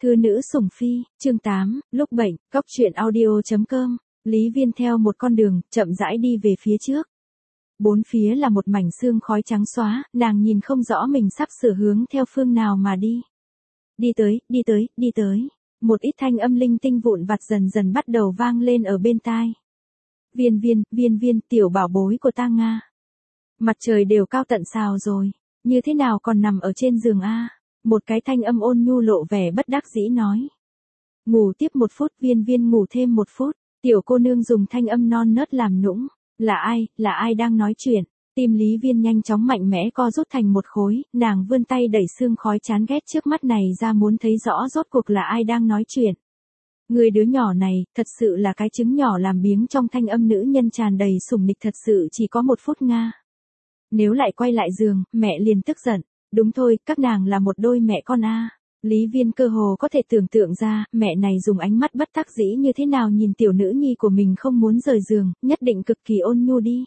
Thư nữ sủng phi, chương 8, lúc bệnh, cóc truyện audio.com, Lý Viên theo một con đường, chậm rãi đi về phía trước. Bốn phía là một mảnh sương khói trắng xóa, nàng nhìn không rõ mình sắp sửa hướng theo phương nào mà đi. Đi tới. Một ít thanh âm linh tinh vụn vặt dần dần bắt đầu vang lên ở bên tai. Viên, tiểu bảo bối của ta Nga. Mặt trời đều cao tận sao rồi, như thế nào còn nằm ở trên giường a? Một cái thanh âm ôn nhu lộ vẻ bất đắc dĩ nói. Ngủ tiếp 1 phút, viên ngủ thêm 1 phút, tiểu cô nương dùng thanh âm non nớt làm nũng. Là ai đang nói chuyện? Tim Lý Viên nhanh chóng mạnh mẽ co rút thành một khối, nàng vươn tay đẩy sương khói chán ghét trước mắt này ra muốn thấy rõ rốt cuộc là ai đang nói chuyện. Người đứa nhỏ này, thật sự là cái trứng nhỏ làm biếng trong thanh âm nữ nhân tràn đầy sủng nịch thật sự chỉ có 1 phút Nga. Nếu lại quay lại giường, mẹ liền tức giận. Đúng thôi, các nàng là một đôi mẹ con a. Lý Viên cơ hồ có thể tưởng tượng ra, mẹ này dùng ánh mắt bất đắc dĩ như thế nào nhìn tiểu nữ nhi của mình không muốn rời giường, nhất định cực kỳ ôn nhu đi.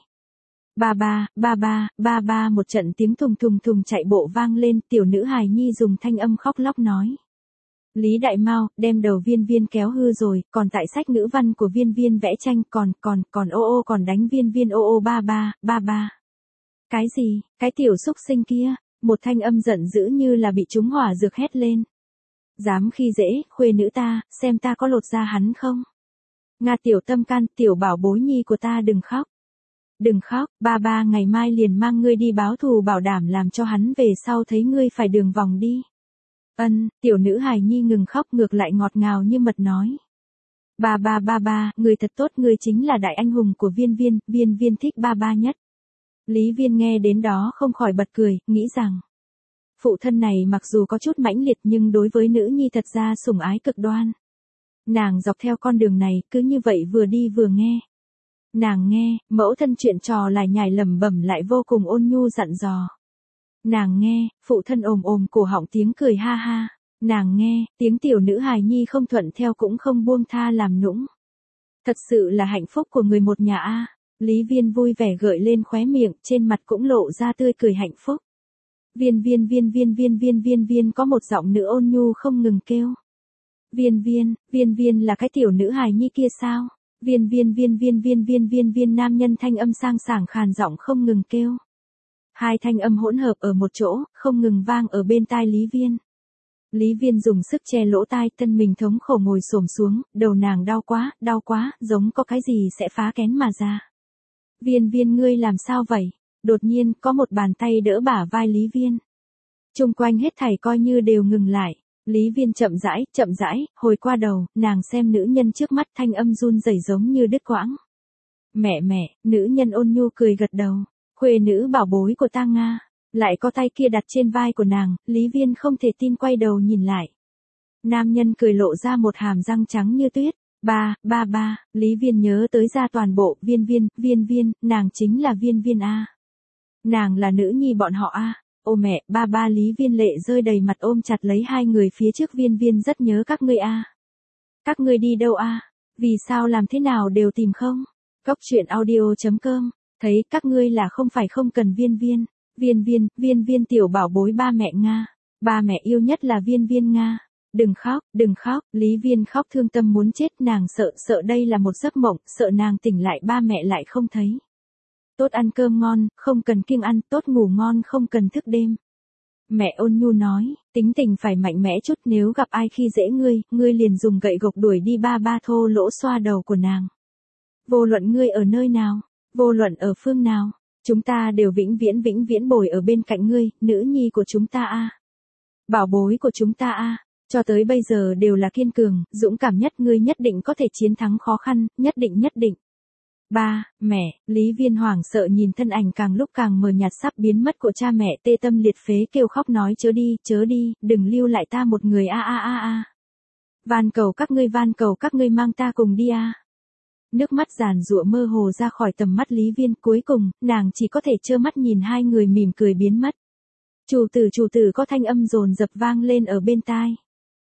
Ba, một trận tiếng thùng chạy bộ vang lên, tiểu nữ hài nhi dùng thanh âm khóc lóc nói. Lý Đại Mao, đem đầu viên kéo hư rồi, còn tại sách ngữ văn của viên vẽ tranh, còn ô còn đánh viên ô ba. Cái gì, cái tiểu xúc sinh kia, một thanh âm giận dữ như là bị trúng hỏa dược hét lên. Dám khi dễ, khuê nữ ta, xem ta có lột da hắn không? Nga tiểu tâm can, tiểu bảo bối nhi của ta đừng khóc. Đừng khóc, ba ngày mai liền mang ngươi đi báo thù bảo đảm làm cho hắn về sau thấy ngươi phải đường vòng đi. Tiểu nữ hài nhi ngừng khóc ngược lại ngọt ngào như mật nói. Ba, người thật tốt, ngươi chính là đại anh hùng của viên thích ba nhất. Lý Viên nghe đến đó không khỏi bật cười, nghĩ rằng. Phụ thân này mặc dù có chút mãnh liệt nhưng đối với nữ nhi thật ra sủng ái cực đoan. Nàng dọc theo con đường này cứ như vậy vừa đi vừa nghe. Nàng nghe, mẫu thân chuyện trò lại nhải lẩm bẩm lại vô cùng ôn nhu dặn dò. Nàng nghe, phụ thân ồm cổ họng tiếng cười ha ha. Nàng nghe, tiếng tiểu nữ hài nhi không thuận theo cũng không buông tha làm nũng. Thật sự là hạnh phúc của người một nhà a. Lý Viên vui vẻ gợi lên khóe miệng, trên mặt cũng lộ ra tươi cười hạnh phúc. Viên có một giọng nữ ôn nhu không ngừng kêu. Viên là cái tiểu nữ hài nhi kia sao? Viên nam nhân thanh âm sang sảng khàn giọng không ngừng kêu. Hai thanh âm hỗn hợp ở một chỗ, không ngừng vang ở bên tai Lý Viên. Lý Viên dùng sức che lỗ tai, thân mình thống khổ ngồi xổm xuống, đầu nàng đau quá, giống có cái gì sẽ phá kén mà ra. Viên ngươi làm sao vậy? Đột nhiên, có một bàn tay đỡ bả vai Lý Viên. Chung quanh hết thảy coi như đều ngừng lại. Lý Viên chậm rãi, hồi qua đầu, nàng xem nữ nhân trước mắt thanh âm run rẩy giống như đứt quãng. Mẹ, nữ nhân ôn nhu cười gật đầu. Khuê nữ bảo bối của ta Nga. Lại có tay kia đặt trên vai của nàng, Lý Viên không thể tin quay đầu nhìn lại. Nam nhân cười lộ ra một hàm răng trắng như tuyết. Ba, Lý Viên nhớ tới ra toàn bộ, viên, nàng chính là viên a. Nàng là nữ nhi bọn họ a. Ô mẹ, ba Lý Viên lệ rơi đầy mặt ôm chặt lấy hai người phía trước viên rất nhớ các ngươi a. Các ngươi đi đâu a? Vì sao làm thế nào đều tìm không? Cóc truyện audio.com, thấy các ngươi là không phải không cần viên tiểu bảo bối ba mẹ Nga. Ba mẹ yêu nhất là viên Nga. Đừng khóc, Lý Viên khóc thương tâm muốn chết, nàng sợ đây là một giấc mộng, sợ nàng tỉnh lại ba mẹ lại không thấy. Tốt ăn cơm ngon, không cần kiêng ăn, tốt ngủ ngon không cần thức đêm. Mẹ ôn nhu nói, tính tình phải mạnh mẽ chút, nếu gặp ai khi dễ ngươi liền dùng gậy gộc đuổi đi, ba thô lỗ xoa đầu của nàng. Vô luận ngươi ở nơi nào, vô luận ở phương nào, chúng ta đều vĩnh viễn bồi ở bên cạnh ngươi, nữ nhi của chúng ta a. Bảo bối của chúng ta a. Cho tới bây giờ đều là kiên cường, dũng cảm nhất, ngươi nhất định có thể chiến thắng khó khăn, nhất định. Ba, mẹ, Lý Viên hoảng sợ nhìn thân ảnh càng lúc càng mờ nhạt sắp biến mất của cha mẹ, tê tâm liệt phế kêu khóc nói chớ đi, đừng lưu lại ta một người a. Van cầu các ngươi mang ta cùng đi a. Nước mắt giàn giụa mơ hồ ra khỏi tầm mắt Lý Viên, cuối cùng, nàng chỉ có thể trơ mắt nhìn hai người mỉm cười biến mất. Chủ tử có thanh âm dồn dập vang lên ở bên tai.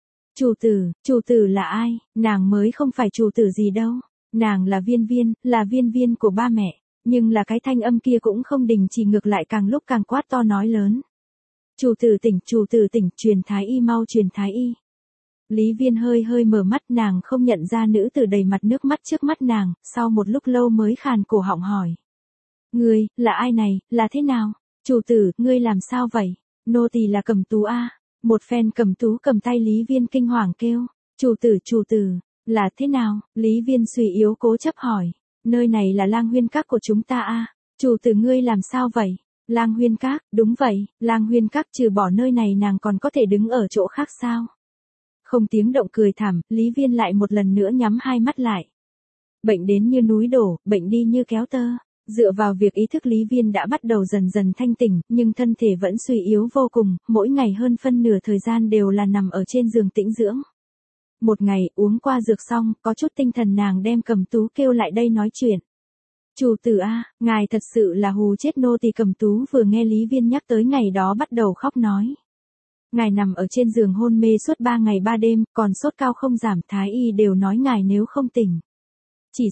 Chủ tử là ai? Nàng mới không phải chủ tử gì đâu. Nàng là viên của ba mẹ. Nhưng là cái thanh âm kia cũng không đình chỉ, ngược lại càng lúc càng quát to nói lớn. Chủ tử tỉnh, truyền thái y mau truyền thái y. Lý Viên hơi hơi mở mắt, nàng không nhận ra nữ tử đầy mặt nước mắt trước mắt nàng, sau một lúc lâu mới khàn cổ họng hỏi. Ngươi, là ai này, là thế nào? Chủ tử, ngươi làm sao vậy? Nô tỳ là Cẩm Tú a. Một phen Cẩm Tú cầm tay Lý Viên kinh hoàng kêu. Chủ tử, là thế nào? Lý Viên suy yếu cố chấp hỏi. Nơi này là Lang Huyên Các của chúng ta a. Chủ tử ngươi làm sao vậy? Lang Huyên Các, đúng vậy, Lang Huyên Các trừ bỏ nơi này nàng còn có thể đứng ở chỗ khác sao? Không tiếng động cười thảm, Lý Viên lại một lần nữa nhắm hai mắt lại. Bệnh đến như núi đổ, bệnh đi như kéo tơ. Dựa vào việc ý thức Lý Viên đã bắt đầu dần dần thanh tỉnh, nhưng thân thể vẫn suy yếu vô cùng, mỗi ngày hơn phân nửa thời gian đều là nằm ở trên giường tĩnh dưỡng. Một ngày, uống qua dược xong, có chút tinh thần nàng đem Cẩm Tú kêu lại đây nói chuyện. Chủ tử a, ngài thật sự là hù chết nô tỳ. Cẩm Tú vừa nghe Lý Viên nhắc tới ngày đó bắt đầu khóc nói. Ngài nằm ở trên giường hôn mê suốt 3 ngày 3 đêm, còn sốt cao không giảm, thái y đều nói ngài nếu không tỉnh. Chỉ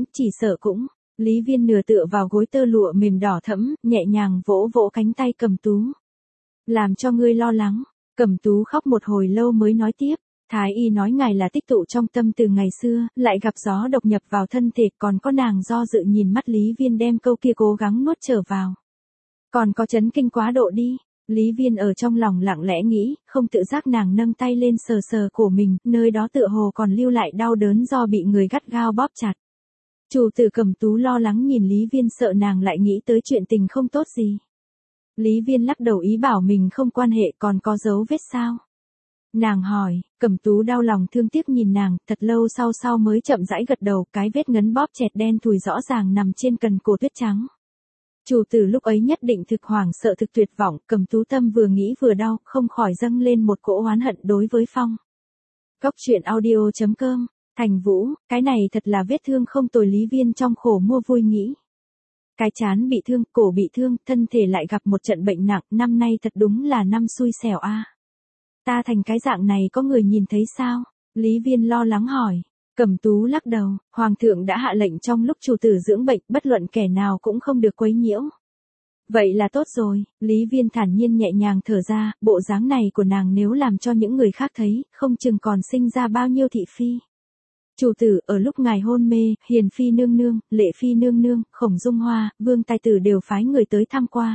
sợ cũng. Lý Viên nửa tựa vào gối tơ lụa mềm đỏ thẫm, nhẹ nhàng vỗ vỗ cánh tay Cẩm Tú. Làm cho ngươi lo lắng. Cẩm Tú khóc một hồi lâu mới nói tiếp. Thái y nói ngài là tích tụ trong tâm từ ngày xưa, lại gặp gió độc nhập vào thân thể, còn có nàng do dự nhìn mắt Lý Viên đem câu kia cố gắng nuốt trở vào. Còn có chấn kinh quá độ đi. Lý Viên ở trong lòng lặng lẽ nghĩ, không tự giác nàng nâng tay lên sờ sờ cổ mình, nơi đó tựa hồ còn lưu lại đau đớn do bị người gắt gao bóp chặt. Chủ tử Cẩm Tú lo lắng nhìn Lý Viên, sợ nàng lại nghĩ tới chuyện tình không tốt gì. Lý Viên lắc đầu ý bảo mình không quan hệ, còn có dấu vết sao? Nàng hỏi. Cẩm Tú đau lòng thương tiếc nhìn nàng, thật lâu sau mới chậm rãi gật đầu, cái vết ngấn bóp chẹt đen thùi rõ ràng nằm trên cần cổ tuyết trắng. Chủ tử lúc ấy nhất định thực hoảng sợ thực tuyệt vọng, Cẩm Tú tâm vừa nghĩ vừa đau, không khỏi dâng lên một cỗ oán hận đối với Phong. Góc truyện audio.com, Thành Vũ, cái này thật là vết thương không tồi. Lý Viên trong khổ mua vui nghĩ. Cái trán bị thương, cổ bị thương, thân thể lại gặp một trận bệnh nặng, năm nay thật đúng là năm xui xẻo a. Ta thành cái dạng này có người nhìn thấy sao? Lý Viên lo lắng hỏi. Cẩm Tú lắc đầu, Hoàng thượng đã hạ lệnh trong lúc chủ tử dưỡng bệnh, bất luận kẻ nào cũng không được quấy nhiễu. Vậy là tốt rồi, Lý Viên thản nhiên nhẹ nhàng thở ra, bộ dáng này của nàng nếu làm cho những người khác thấy, không chừng còn sinh ra bao nhiêu thị phi. Chủ tử, ở lúc ngài hôn mê, Hiền Phi nương nương, Lệ Phi nương nương, Khổng Dung Hoa, Vương Tài Tử đều phái người tới thăm qua.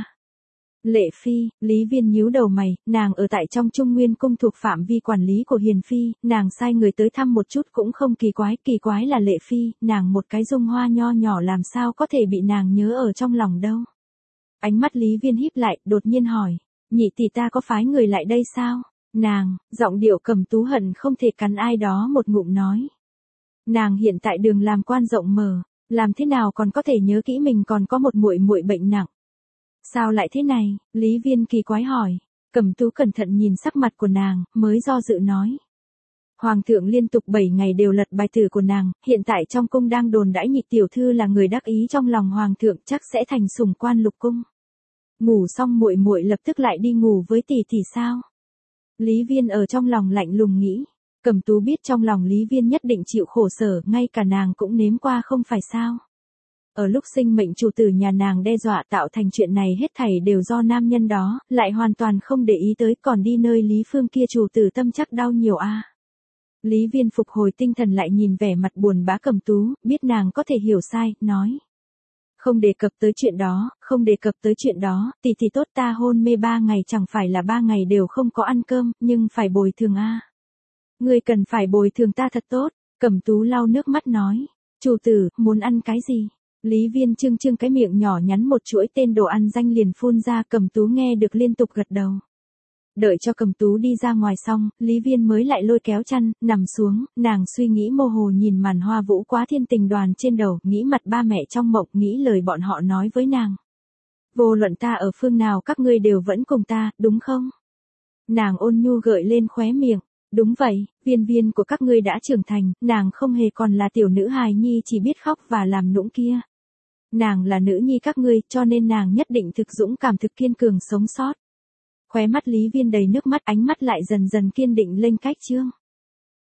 Lệ Phi, Lý Viên nhíu đầu mày, nàng ở tại trong Trung Nguyên cung thuộc phạm vi quản lý của Hiền Phi, nàng sai người tới thăm một chút cũng không kỳ quái là Lệ Phi, nàng một cái Dung Hoa nho nhỏ làm sao có thể bị nàng nhớ ở trong lòng đâu. Ánh mắt Lý Viên híp lại, đột nhiên hỏi, nhị tỷ ta có phái người lại đây sao? Nàng, giọng điệu Cẩm Tú hận không thể cắn ai đó một ngụm nói. Nàng hiện tại đường làm quan rộng mở, làm thế nào còn có thể nhớ kỹ mình còn có một muội muội bệnh nặng. Sao lại thế này? Lý Viên kỳ quái hỏi. Cẩm Tú cẩn thận nhìn sắc mặt của nàng, mới do dự nói. Hoàng thượng liên tục 7 ngày đều lật bài tử của nàng, hiện tại trong cung đang đồn đãi nhị tiểu thư là người đắc ý trong lòng hoàng thượng, chắc sẽ thành sủng quan lục cung. Ngủ xong muội muội lập tức lại đi ngủ với tỷ tỷ sao? Lý Viên ở trong lòng lạnh lùng nghĩ. Cẩm Tú biết trong lòng Lý Viên nhất định chịu khổ sở, ngay cả nàng cũng nếm qua không phải sao? Ở lúc sinh mệnh chủ tử nhà nàng đe dọa tạo thành chuyện này hết thảy đều do nam nhân đó, lại hoàn toàn không để ý tới, còn đi nơi Lý Phương kia chủ tử tâm chắc đau nhiều a. Lý Viên phục hồi tinh thần lại nhìn vẻ mặt buồn bã Cẩm Tú, biết nàng có thể hiểu sai, nói. Không đề cập tới chuyện đó, tỷ tốt ta hôn mê 3 ngày chẳng phải là 3 ngày đều không có ăn cơm, nhưng phải bồi thường a. Ngươi cần phải bồi thường ta thật tốt, Cẩm Tú lau nước mắt nói. Chủ tử, muốn ăn cái gì? Lý Viên trưng cái miệng nhỏ nhắn một chuỗi tên đồ ăn danh liền phun ra, Cẩm Tú nghe được liên tục gật đầu. Đợi cho Cẩm Tú đi ra ngoài xong, Lý Viên mới lại lôi kéo chăn, nằm xuống, nàng suy nghĩ mơ hồ nhìn màn hoa vũ quá thiên tình đoàn trên đầu, nghĩ mặt ba mẹ trong mộng, nghĩ lời bọn họ nói với nàng. Vô luận ta ở phương nào các ngươi đều vẫn cùng ta, đúng không? Nàng ôn nhu gợi lên khóe miệng. Đúng vậy, Viên của các ngươi đã trưởng thành, nàng không hề còn là tiểu nữ hài nhi chỉ biết khóc và làm nũng kia. Nàng là nữ nhi các ngươi, cho nên nàng nhất định thực dũng cảm thực kiên cường sống sót. Khóe mắt Lý Viên đầy nước mắt, ánh mắt lại dần dần kiên định lên cách chương.